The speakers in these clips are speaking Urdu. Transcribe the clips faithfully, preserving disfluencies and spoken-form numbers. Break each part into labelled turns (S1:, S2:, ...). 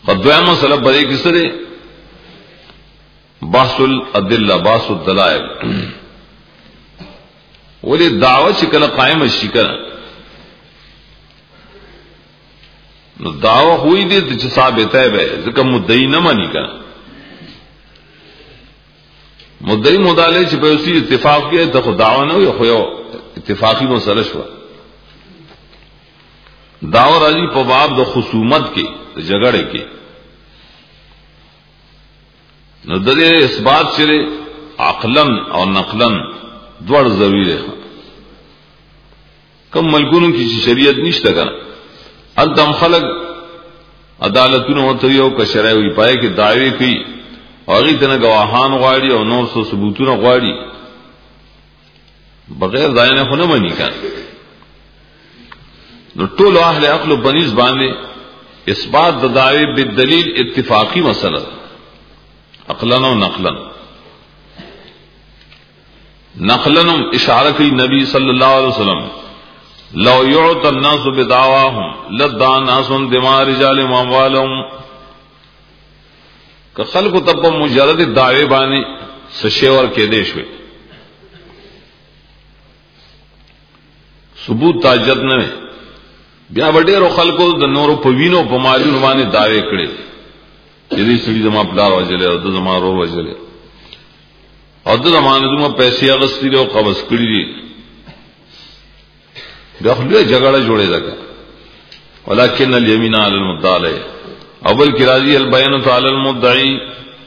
S1: خدویا مسئلہ بدے کس طرح بحث الادلہ بحث الدلائل ولی دعوت شکل قائم شکل دعوت ہوئی دے تو ثابت ہے بے ذکر مدعی نہ مانی کا مدعی مدالے چھپے اسی اتفاق کیا تو دعوت نہ ہوئی خویا اتفاقی مسئلہ شوا دعوت راضی پباب دو خصومت کے جگڑے کے نظر اس بات چلے عقلن اور نقلن دوڑ ضروری ہے کم ملکونوں کی شریعت نشتا کنا الدم خلق عدالتون ہوتا ہو کشرائے ہوئی پائے کہ دعوی کی اور غیتنا گواہان غاڑی اور نور سو ثبوتون غاڑی بغیر دائنے خونا منی کنا نو طول اہل عقل و بنیز باندے اس بات دعوی بالدلیل اتفاقی مسئلہ عقلن و نقلن نقلن اشارہ کی نبی صلی اللہ علیہ وسلم لو يعطى الناس بدعواهم لدعى الناس دماء رجالهم واموالهم کہ خلق تب مجرد دعوے بانے سشیور کے دیش ہوئے ثبوت تاجت نہ بیا وڈیرو خلقو د نورو پوینو پمالیو بانے دعوے کړي یدی سړي زما پلار وجلې او د زما رو وجلې او د زمانه زما پیسې اغستې او قبض کړې دي بیا خو له جګړه جوړې ده ولکن الیمین علی المدعی اول کی راضی البیان علی المدعی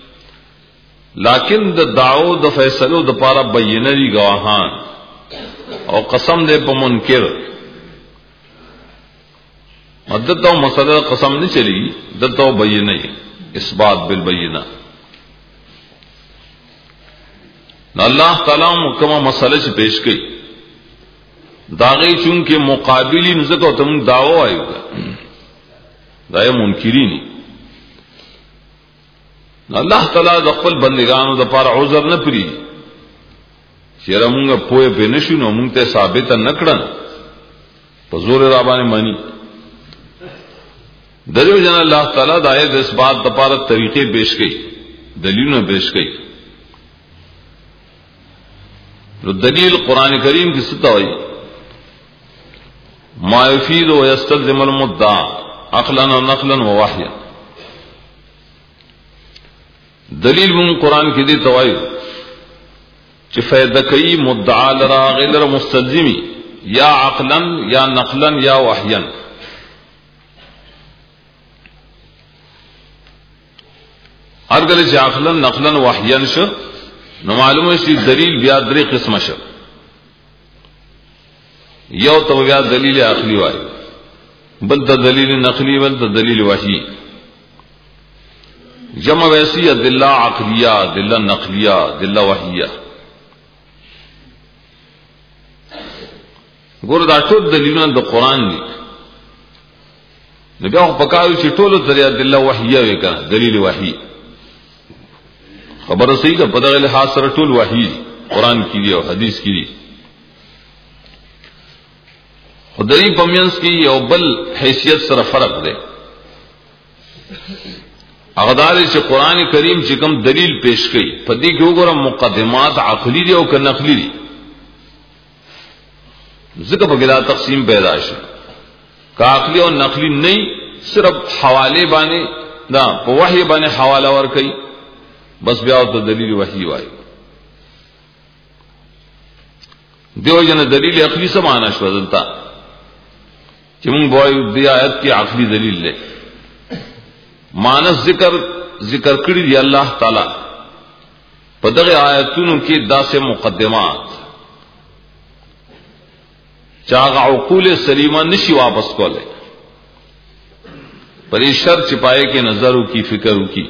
S1: لیکن د دعو د فیصلو د پاره بینه دي گواهان او قسم دې په منکر مدد تو مسئلہ قسم نہیں چلی دتو بینہ اثبات بالبینہ اللہ تعالیٰ مکمہ مسئلہ سے پیش کی داغی چونکہ مقابلی نزکو تم دعوی آئے گا دائے منکری نہیں اللہ تعالیٰ دقل بندگانو دا پار عذر نہ پری چیرہ مونگا پوئے پہ نشونو مونگتے ثابتا نکڑن پزور رابانے مانی دلیو جن اللہ تعالیٰ دایت اس بات دپارت طریقے پیش گئی دلیلوں پیش گئی جو دلیل قرآن کریم کی سطح ہوئی ما یفید و یستلزم المدعا عقلا و نقلا و وحیا دلیل من قرآن کی دی توائی چی فیدہ کئی مدعا لرا غیر مستلزمی یا عقلا یا نقلا یا وحیا ہر گلے سے عقلن نقلن وحین شو نو معلوم ہے کہ دلیل بیا درې قسم شو یو تو بیا دلیل عقلی وای بل ته دلیل نقلی بل ته دلیل وحی جمع ویسی ادلہ عقلیہ ادلہ نقلیہ ادلہ وحیہ ګور دا ټول دلیلونه د قران دي نو بیا په کارو چې ټول درې ادلہ وحیہ وکړه دلیل وحی خبر صحیح ده په دغه لحاظ سره ټول وحی قران کې دی او حدیث کې دی خدای په مینس کې یو بل حیثیت سره فرق دی هغه دا چې قران کریم چې کوم دلیل پیش کړي په دې کې وګورم مقدمات عقلی دي او که نقلی دي ځکه په ګلا تقسیم پیدا شي که عقلی او نقلی نه صرف حواله باندې دا په وحی باندې حواله ور کوي بس بیا تو دلیل وحی وای دیو جن دلیل عقلی سے معنی شو دلتا کہ من بوائے دی آیت کی عقلی دلیل لے مانس ذکر ذکر کړی دی اللہ تعالی په دغه آیتونو کې داسې مقدمات چاغه عقول سلیمه نشي واپس کوله پرې شر چپائے کے نظروں کی فکروں کی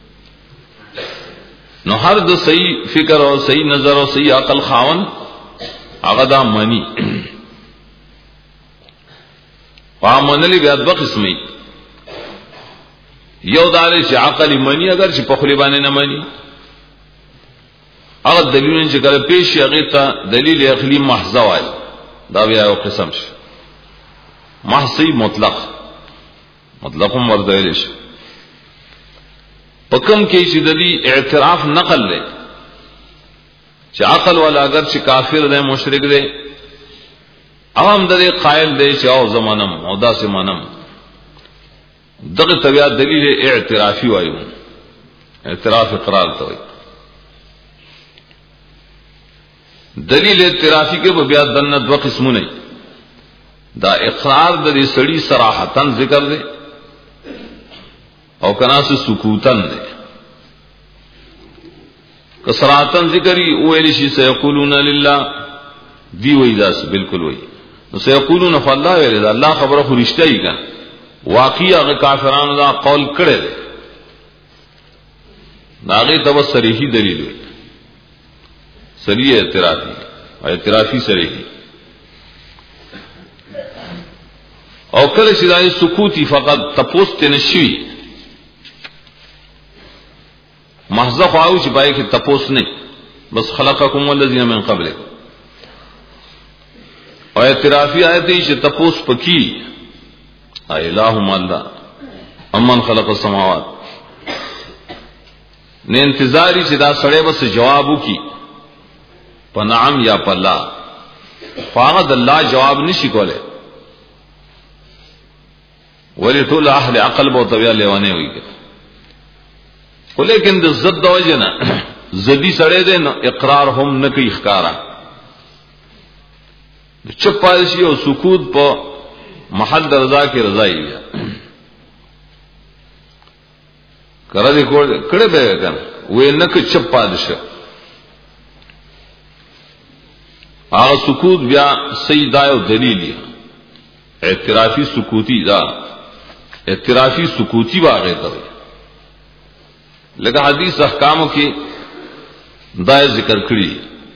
S1: نو هر د صحیح فکر او صحیح نظر او صحیح عقل خاون هغه دا منی وامنلی بیا د قسمي یو دار چې عقل منی اگر چې په خلی باندې نه منی هغه دلیل چې کله پیش هغه ته دلیل عقلی محض وای دا بیا یو قسم شي محض مطلق مطلق مرده شي پکم کې چې د دې اعتراف نقل لې چې عقل والا اگر چې کافر دی مشرک دی عوام د قائل دی چې او زمانم او داسې منم دغه طبيعت دلیل اعترافي وایو اعتراف اقرار ته وایي دلیل اعترافي کې به بیا دنه دوه قسمونه دا اقرار د دې سړي صراحتن ذکر دی او کنا سے سکوتن دی کسراتن ذکری اویل شي سيقولون لله دی وای داس بالکل وای نو سيقولون فالله ویل الله خبره خو رښتیا کا واقعي هغه کافرانو دا قول کړي دي داغه تو صریحی دلیل وي صریح اعترافي او اعترافي صریحی او کله چې دای سکوتی فقط تپوست نشوي محض خواو چې پای کې تپوس نه بس خلقکم الذین من قبل او اعترافی آیت چې تپوس پکی الہم اللہ امن خلق السماوات نے انتظاری چې دا سړی بس جوابو کی پنعم یا پلا فاغد الله جواب نشي کوله ولی ټول اهل عقل بو طبيعه لیوانه وي ولیکن د زد وجنا زدی سړی دې نو اقرار هم نه کوي ښکارا چپ پالشي او سکوت په محل رضا کې رضای بیا کړه دې کړه به کنه وې نه کې چپ پالشه هغه سکوت بیا سیدا او دلیل اعترافي سکوتی دا اعترافي سکوتی واغې ته لکه حدیث احکامو کې دا ذکر کړی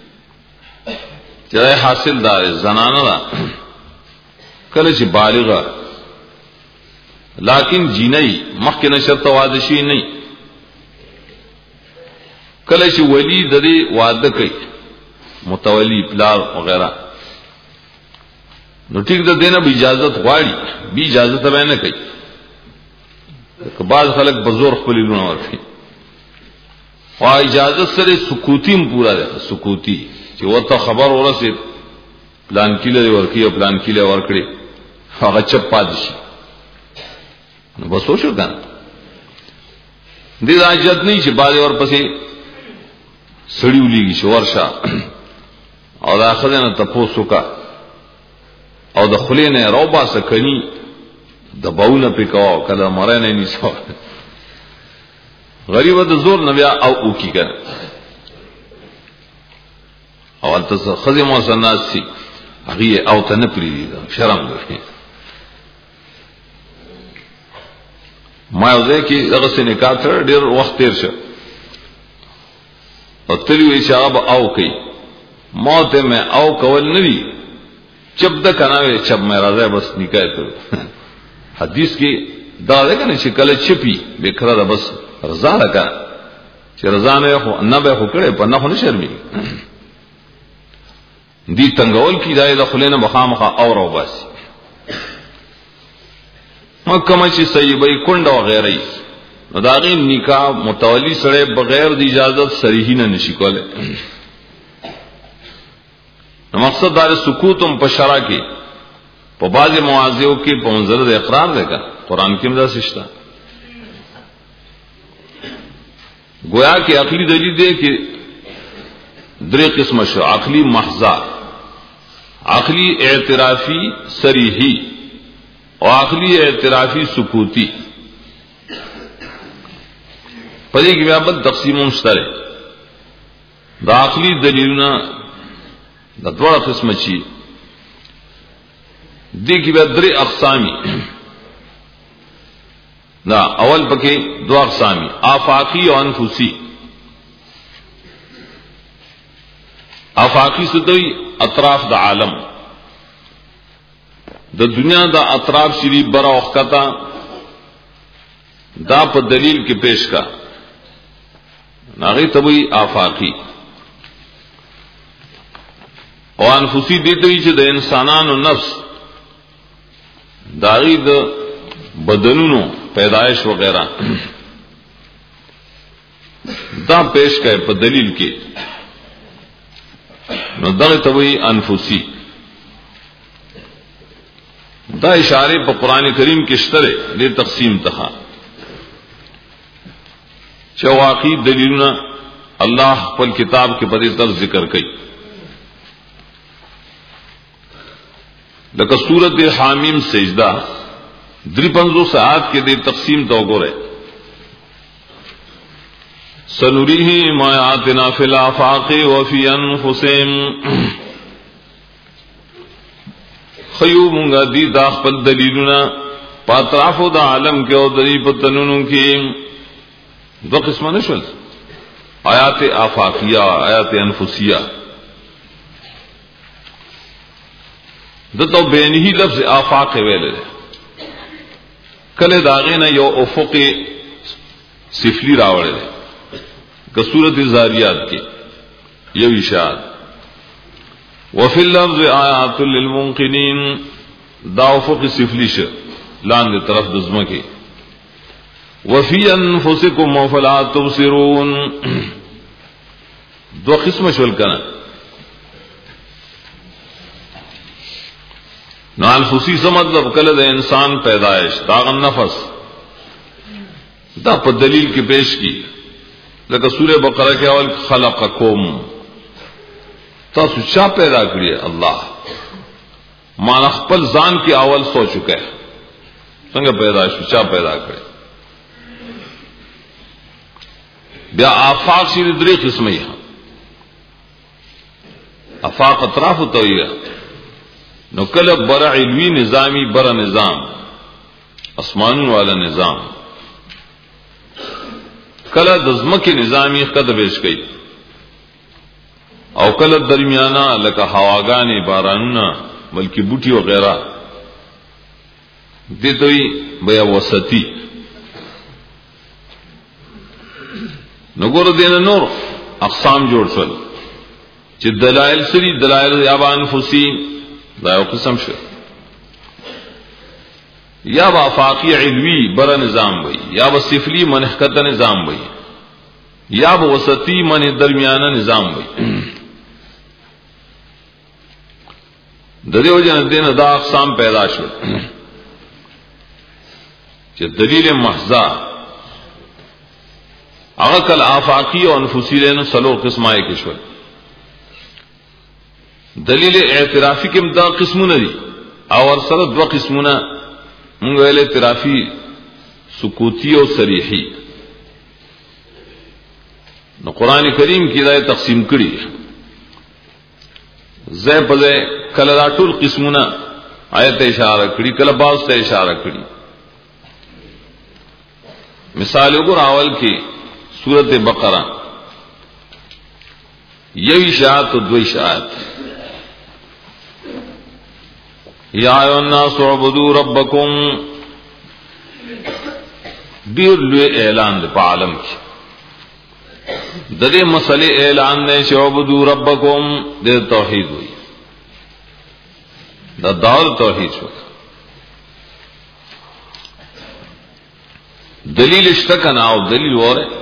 S1: چې حاصل دار زنانه دا کله چې بالغه لیکن جینای مخکې نشرت وادشي نه کله چې ولی د دې واده کوي متولی پلار وغیرہ نو ټیک ده دینه به اجازه غواړي به اجازه ته نه کوي که بعض خلک بزور خپل لونه ورکړي او اجازه سره سکوتیم پورا ده سکوتی چې وته خبر ورسید پلان کله ورکی او پلان کله ورکړي هغه چپ پادشي نو بسو شو کنه دې راځد نه چې باز ور پسې سړی ولېږي شو ورشا او دا خدانه تاسو کا او د خلینه روبا سکنی د باونه پکاو کله مرانه نیسو غریب د زور نه بیا او او کی کنه او تاسو خزم وسناسی هغه او ته نه پریدي شرم دی ما یو ځکه دغه سنکا تر ډیر وخت تیر شو او تلی وی شاب او کوي موت میں او کول ندی چپ د کناوي چپ مې راځي بس نکای ته حدیث کې دا ده کنه چې کله چپی بکره ده بس رضا راکا چې رضا نه خو نه به خو کړي په نه خو نه شرمي دي تنگول کی دای د خلینو مخامخه اور او بس مکه چې سیبای کند او غیره نو دا غي نکاح متولی سره بغیر د اجازه صریح نه نشي کوله نو مقصد دا سکوتم په شرع کې په بعض مواضعو کې په منظر د اقرار ده کا قران کې مدا سشتا گویا کې عقلی دلیل ده کې درې قسم شو عقلی محض عقلی اعترافی صریحی او عقلی اعترافی سکوتی پدې کې بیا بل تقسیم مشترک دا عقلی دلیلونه دا دوه قسم چی دي کې به درې اقسامي دا اول پکې دوه اقسامي آفاقی او انفسی آفاقی ستوي اطراف د عالم د دنیا د اطراف شری بر اوختا دا په دلیل کې پیش کا ناغي تبوي آفاقی او انفسی دیته وی چې د انسانانو نفس داغي د بدنونو پیدائش وغیرہ دا پیش کئ په دلیل کې نو دغه توي انفسی دا اشاره په قران کریم کې شته د تقسیم ته چې واقعي دلیلونه الله خپل کتاب کې په دې طرز ذکر کړي لکه سورۃ حامیم سجدہ درې پنځوس ساعت کې د تقسیم ته وګورئ سنريهم آياتنا في الآفاق وفي أنفسهم خيومونگا دی دا خپل دلیلنا پاترافو دا عالم کے او دلی پتنونو کی دو قسمہ نشول آیات آفاقیہ آیات انفسیہ دتو بینہی لفظ آفاق ویلے کل داغینا یو افق سفلی راوڑے کہ سورۃ الزاریات کی یو اشارت وفی اللفظ آیات للمنقنین دا افق سفلی ش لاندې طرف دزمه کې وفی انفسکم فلا تبصرون دو قسم شول کنا نو انفسی سے مطلب کله د انسان پیدائش داغ نفس دا په دلیل کې پیش کی لکه سورہ بقرہ کې اول خلقکم تاسو چا پیدا کړی الله مال خپل ځان کې اول سوچ چکا ہے څنګه پیدا شو چا پیدا کړی بیا آفاق شي درې قسمه یې آفاق اطراف تویه نو کله بر علوی نظامی بر نظام اسمانون والا نظام کله د ځمکې نظامی قد پیش کړي او کله درمیانا لکه هواګانی بارانونه بلکې بوټي او غیره دې دوی بیا وسطي نګور دین نور اقسام جوړ شول چې دلائل سری دلائل یا انفسی دا یو قسم شو یا با افاقی علوی بر نظام وی یا با سفلی منحقت نظام وی یا با وسطی من درمیانہ نظام وی دریو جن دین دا اقسام پیدا شو چې دلیل محضا هغه کل افاقی او انفسی له سلو قسمه کې شو دلیل اعترافی کې مدا قسمونه دي او ور سره دو قسمونه موږ ویل اعترافی سکوتی او صریحی نو قران کریم کې دا تقسیم کړي زې په زې کله دا ټول قسمونه آیت اشاره کړي کله باز ته اشاره کړي مثال وګور اول کې سورۃ بقرہ یو اشاعت او دو اشاعت یا ایو الناس اعبدوا ربکم دیر لوی اعلان دے پا عالم کی دے مسئلے اعلان دے چې اعبدوا ربکم دے توحید ہوئی دا دور توحید شو دلیل اشتکنا او دلیل اور ہے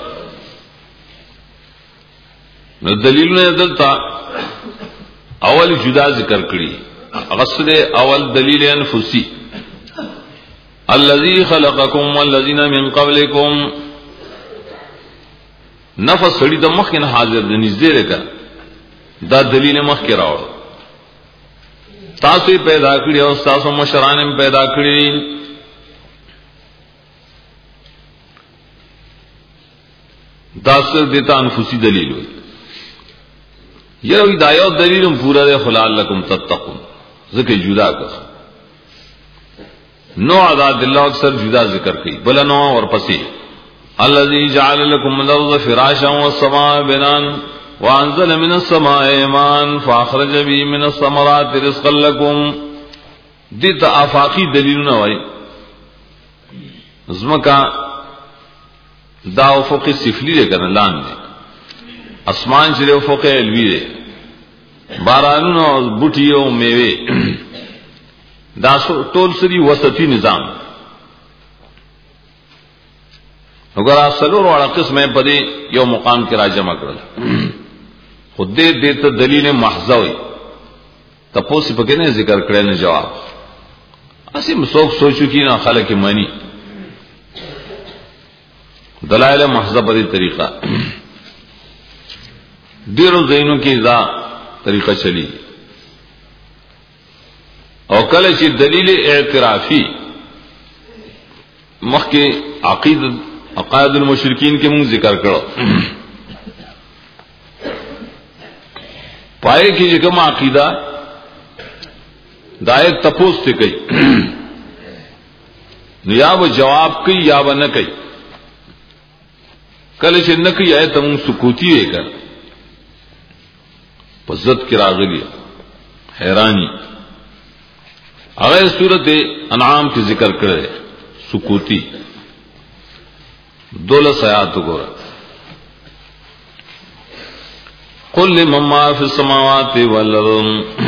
S1: نو دلیل نے دلتا اول جدا ذکر کړي غسل اول دلیل انفسی الذي خلقكم والذين من قبلكم نفس سړي د مخ نه حاضر د نږدې رګه دا دلیل مخ کې راوړ تاسو پیدا کړی او تاسو مشران پیدا کړی دا څه د انفسی دلیل وي یو ہدایت دلیلم پورا دے خلال لکم تتقون ذکر جدا کر نو عذاب اللہ اکثر جدا ذکر کی بلا نو اور پسی الذی جعل لکم الارض فراشا والسماء بنان وانزل من السماء ماء فاخرج به من الثمرات رزقا لکم دیتا آفاقی دلیل نہ ہوئی زمکا دا افق سفلی دے کرنا لان دے اسمان چلے افق علوی دے بارانونو او بوټیو میوه دا ټول سری وسطی نظام اگر اصلور والا قسم ہے پدی یو مقام کی راجمع کرل خود دے دیتا دلیل محض ہوئی تپوسی پکے نے ذکر کرے نے جواب اسی مسوک سوچو کی نا خلق منی دلائل محض پدی طریقہ دیرو زینوں کی دا طریقہ چلی اور کل چی دلیل اعترافی مخ کے عقید عقائد المشرکین کے منہ ذکر کرو پائے کی جگہ عقیدہ دائق تپوس تے کئی یا وہ جواب کئی یا وہ نہ کئی کل چی نہ کئی آئے تم سکوتی ہے کر پزت کی راغلی حیرانی اگر صورت انعام کی ذکر کرے سکوتی دولس آیات گورا قل لمن ما فی السماوات والارض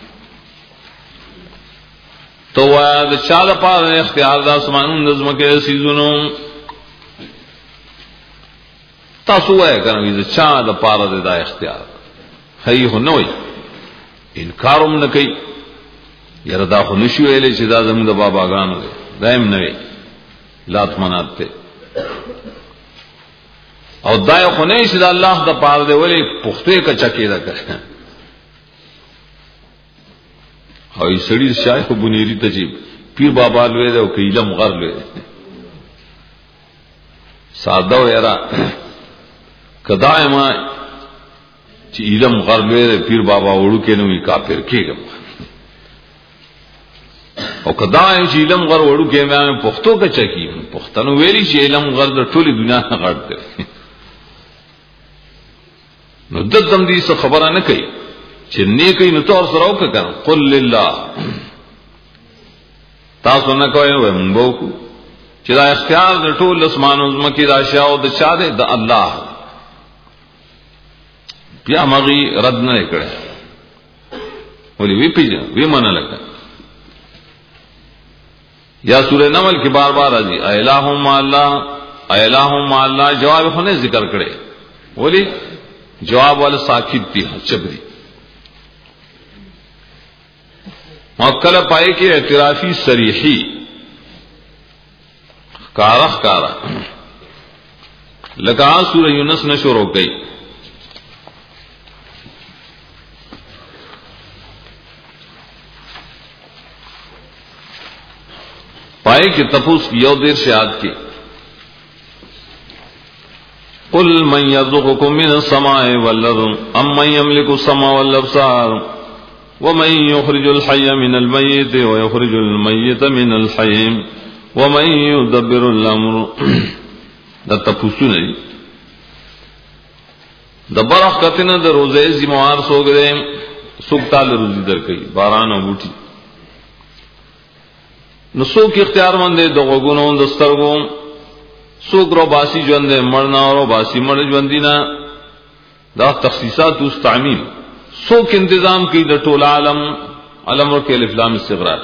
S1: تو وعد چال پار اختیار دا سمانون نظم کے سیزنوں تاسو ہے کرنگی چال پار دا اختیار ہے ہو نوئی انکارم نہ کئی یردا خو نشو ویلے چې دا زموږ د باباګانو دی دایم نه وی لات منات ته او دای خو نه چې د الله د پاره دی ولی پخته کچا کېدا کړ او ای سړی شایخ بنيري ته چې پیر بابا لوي دی او کیلم غر لوي ساده ویرا کداما چې علم غر لوي دی پیر بابا وړو کې نو وی کافر کېږم او کدا چې علم غر وړو کې مې پښتو کا چکی پښتنو ویلي چې علم غر د ټولي دنیا نه غړ دی نو د دم دې څه خبره نه کوي چې نیکي نو تور سره وکړه قل لله تاسو نه کوی و مونږ کو چې دا اختیار د ټول اسمانو زمکي د اشیاء او د چا ده د الله بیا مغي رد نه کړه ولې وی پیژه وی مانه لګا یا سورہ نمل کی بار بار آجی الہم اللہ الہم اللہ جواب ہونے ذکر کرے بولی جواب والا ساکت تھی چبری موکل پائے کہ اعترافی صریحی کارخ کارا لگا سورہ یونس نے شروع گئی پائے کہ تپوس کی یو دیر سے آد کی قل من یرزقکم من السماء والارض ام من یملک السماء والابصار ومن یخرج الحی من المیت ویخرج المیت من الحی ومن یدبر الامر دا تپوسو نہیں دا برخ کتنا دا روزے زموار سو گئے سکتا لروزی در کئی باران و بوٹی نو سوک اختیار مندے دو غگونو دسترگو سوک رو باسی جوندے مرنا رو باسی مر جوندینا دا تخصیصات اس تعمیل سوک انتظام کی دا طول عالم علم رو کے الافلام استغراق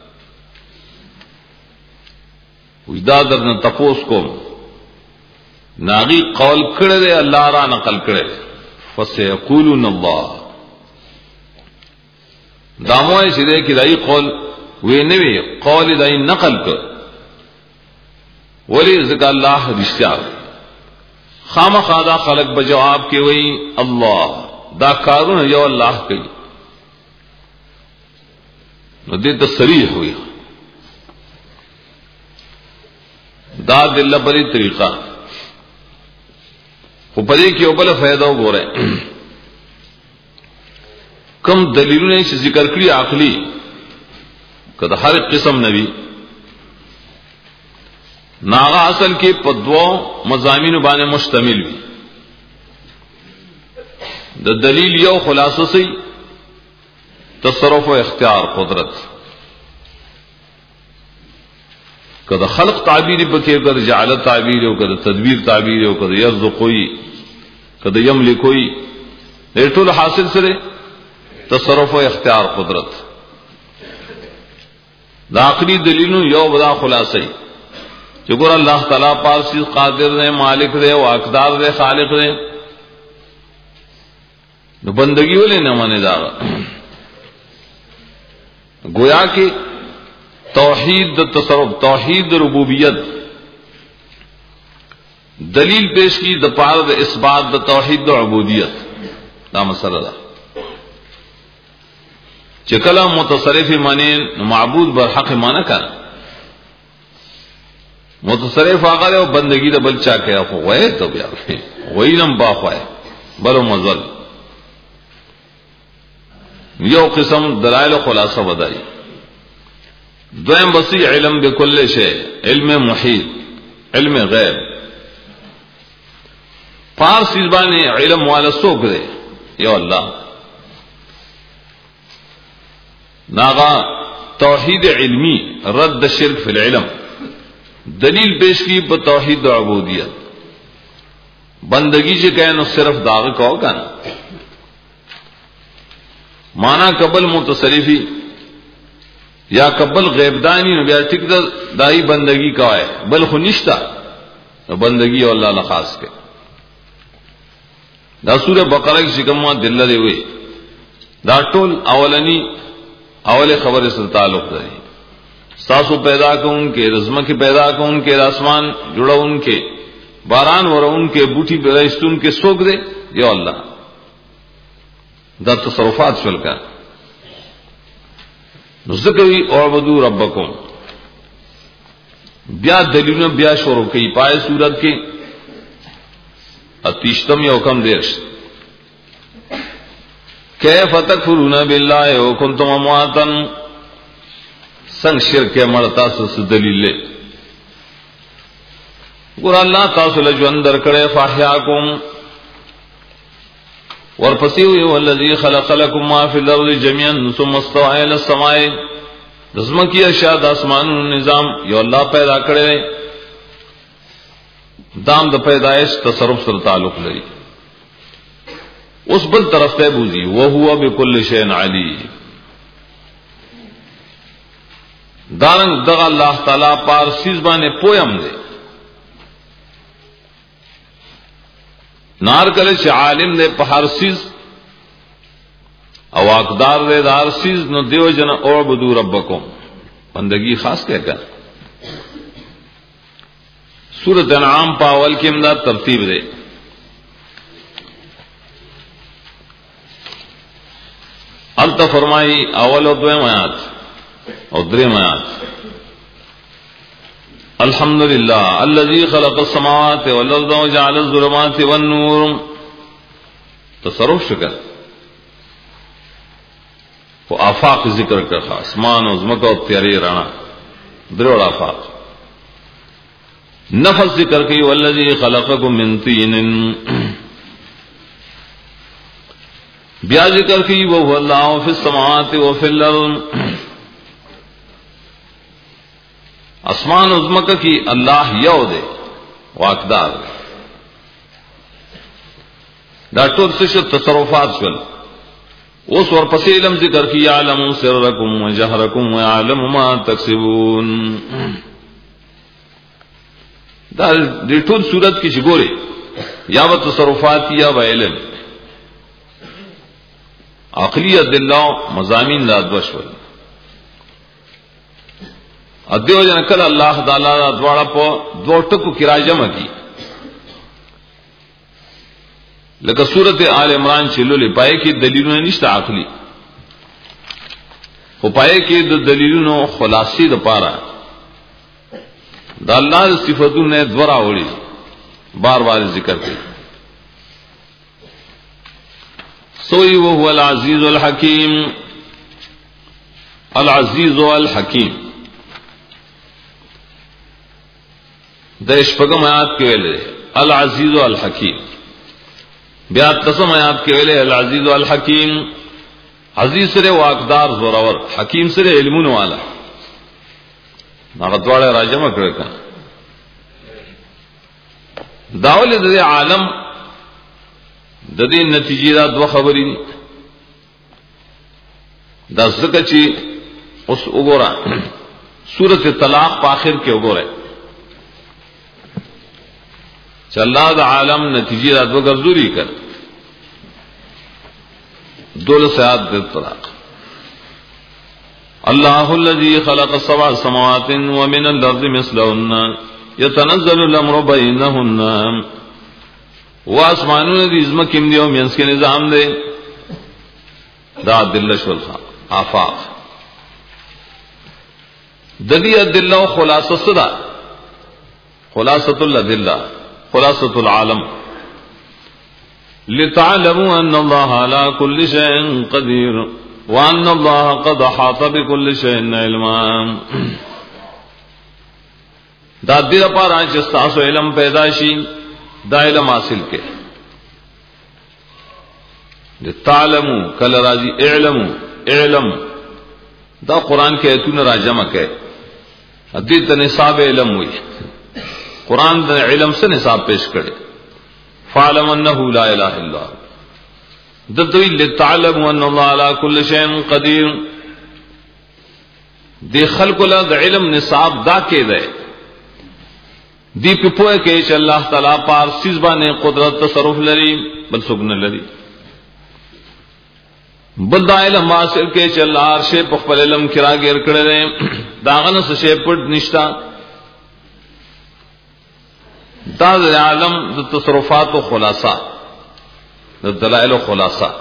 S1: وجدا درنا تپوس کو ناغی قول کردے اللہ را نقل کردے فسیقولون اللہ داموئے سیدے کی دائی قول وی نوی قول دائی نقل کر ولی ذکر اللہ رشتہ خام خادا خلق بجواب کے وی اللہ دا کارون یو اللہ کئی نو دیتا صریح ہوئی دا دل بری طریقہ وہ پدے کی اوپر فائدہ ہو رہے کم دلیلوں نے ذکر کری عقلی کہ ہر قسم نبی ناغا اصل کے پدو مضامین بانے مشتمل بھی دا دلیل یو خلاصہ سی تصرف و اختیار قدرت کہ خلق تعبیر بکے کہ جعل تعبیر ہو کہ تدبیر تعبیر ہو کہ یرزق ہوئی کہ یملک ہوئی ریٹول حاصل سرے تصرف و اختیار قدرت دا آخری دلیلوں یو بدا خلاصی چې ګور الله تعالی پارسی قادر دی، مالک دی، واقدار دی، خالق دی، نو بندگی ولې نه مانه دا گویا کہ توحید تصرف، توحید ربوبیت دلیل پیش کی د پاره د اثبات د توحید د عبودیت دا مسله ده چې کله متصرف معنی معبود بر حق معنی کړه متصرف هغه او بندگی د بل چا کوي خو وای ته بیا وینم باخوای بل مزل یو قسم دلائل خلاصه بدای دویم بسی علم بكل شیء، علم محیط، علم غیب. پارس زبانی علم والا سوک دے یو اللہ ناغا توحید علمی رد شرک فی العلم دلیل پیش کی بتوحید عبودیت بندگی سے کہنا صرف داغ کہو کہنا مانا قبل متصرفی یا قبل غیبدانی نو بیا ٹک دائی بندگی کا ہے بل خنشتہ بندگی اور اللہ خاص کے دا سورہ بقرہ کی شکمہ دلہ دے ہوئے دا ټول اولنی اول خبر سے تعلق ہے ساسو پیدا کو ان کے رزمہ کے پیدا کو ان کے آسمان جڑا ان کے باران ور ان کے بوٹی برستون کے سوک دے یا اللہ دا تصرفات شل کا ذکروی اعبدوا ربکم بیا دلیلوں بیا شروع کی پائے سورت کے اتیشتم یا حکم دیش کیف تکفرون باللہ وکنتم امواتا سنگ شرک مرتا سس دلیل لے گر اللہ تاسو لجو اندر کرے فاحیاکم ورپسیوی والذی خلق لکم ما فی الارض جميعا ثم استوى الى السماء دزم کی اشیاء آسمان نظام یو اللہ پیدا کرے دام د پیدائش تصرف سره تعلق لري اس بل طرف ته بوزي وهو بكل شيء عليم دارنګ دغه الله تعالی پار سیز باندې پویم دی نار کله چې عالم دی په هر سیز او اقدار دی د هر سیز نو دیو جن اعبدوا ربکم بندگی خاص کې کړه سورۃ انعام پاول کی امداد ترتیب دے التا فرمائی اول و دویم آیات اور دریم آیات الحمدللہ الذی خلق السماوات والارض وجعل الظلمات والنور تصرف شکر وہ آفاق ذکر کر آسمان و زمکہ و تیاری رانا دروڑ آفاق نفس ذکر کی والذی خلقکم من طین بیا ذکر کی وهو اللہ فی السماوات وفی الارض اسمان عظمک کی اللہ یو دے واقدار دا ټول څه تصرفات شول اوس ورپسې علم ذکر کی یعلم سرکم وجهرکم ویعلم ما تکسبون دا دې ټول صورت کې شګوري یا و تصرفات یا و علم عقلیت دلله مضامین لا دوشول ادیو جن کله الله تعالی دواړه په دوه ټکو کې راجمه کی لکه سورته آل عمران چې لولې پای کې دلیلونه نشته عقلی خو پای کې د دلیلونو خلاصې د پاره دا اللہ صفتوں نے دورا اوڑی بار بار ذکر کی سوئی وہ هو العزیز الحکیم العزیز والحکیم دیش پگم آیات کے ویلے العزیز والحکیم بیات قسم آیات کے ویلے العزیز والحکیم عزیز سرے واقدار زوراور حکیم سرے علمون والا ناغتواڑے راجمہ کرے کنا داولی دا دے عالم دا دے نتیجی دا دو خبری دی دا ذکر چی اس اگورا سورت طلاق پا آخر کے اگورا چلا دا عالم نتیجی رات و گردوری کر دول سیاد دل طلاق اللہ الذی خلق سبع سماوات ومن الارض مثلهن يتنزل الامر بینهن و آسمانون دی ازمکم دیو مینس کے نظام دے دا دلش والخا آفاق ددی الدلہ خلاصہ صدا خلاصۃ الدلہ خلاصۃ العالم لتعلموا ان اللہ علی کل شیء قدیر وان اللہ قد احاط بكل شیء علما دا دیر پارا چې تاسو علم پیدا شي دا علم حاصل کے لتعلموا کل راضی اعلموا اعلم دا قرآن کے ایتون راجمع کے حدیث نصاب علم ہوئی قرآن دا علم سے نصاب پیش کرے فعلم انه لا الہ الا دتوی لتعلموا ان اللہ علی کل شیء قدیر دی خلق لا دا علم نصاب دا کے دے دی پپوئے کہ چ اللہ تعالی پار سیزبا نے قدرت تصرف لری بل سگن لری بل دا علم حاصل کے چ اللہ عرش په خپل علم کرا گیر کړه داغه نس شی پټ نشتا دا عالم د تصرفات او خلاصہ د دلائل او خلاصہ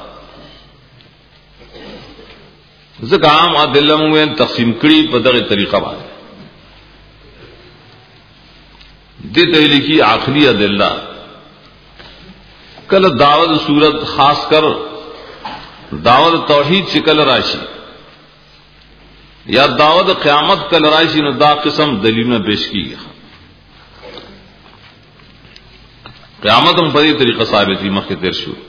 S1: ځکه عام ادله موږ تقسیم کړي په دغه طریقه باندې دته لکی عقلی ادله کله دعوت صورت خاص کر دعوت توحید شکل راشی یا دعوت قیامت کل راشی نو دا قسم دلیل میں پیش کی قیامت ہم بڑی طریقہ ثابت ہی مخ تیر شو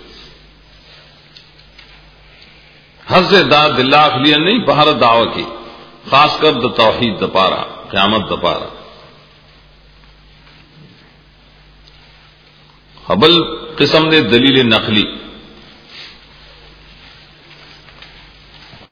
S1: ہر سے دا دلہ عقلیہ نہیں بہر دعوت کی خاص کر دا توحید دا پارا قیامت دا پارا حبل قسم دے دلیل نقلی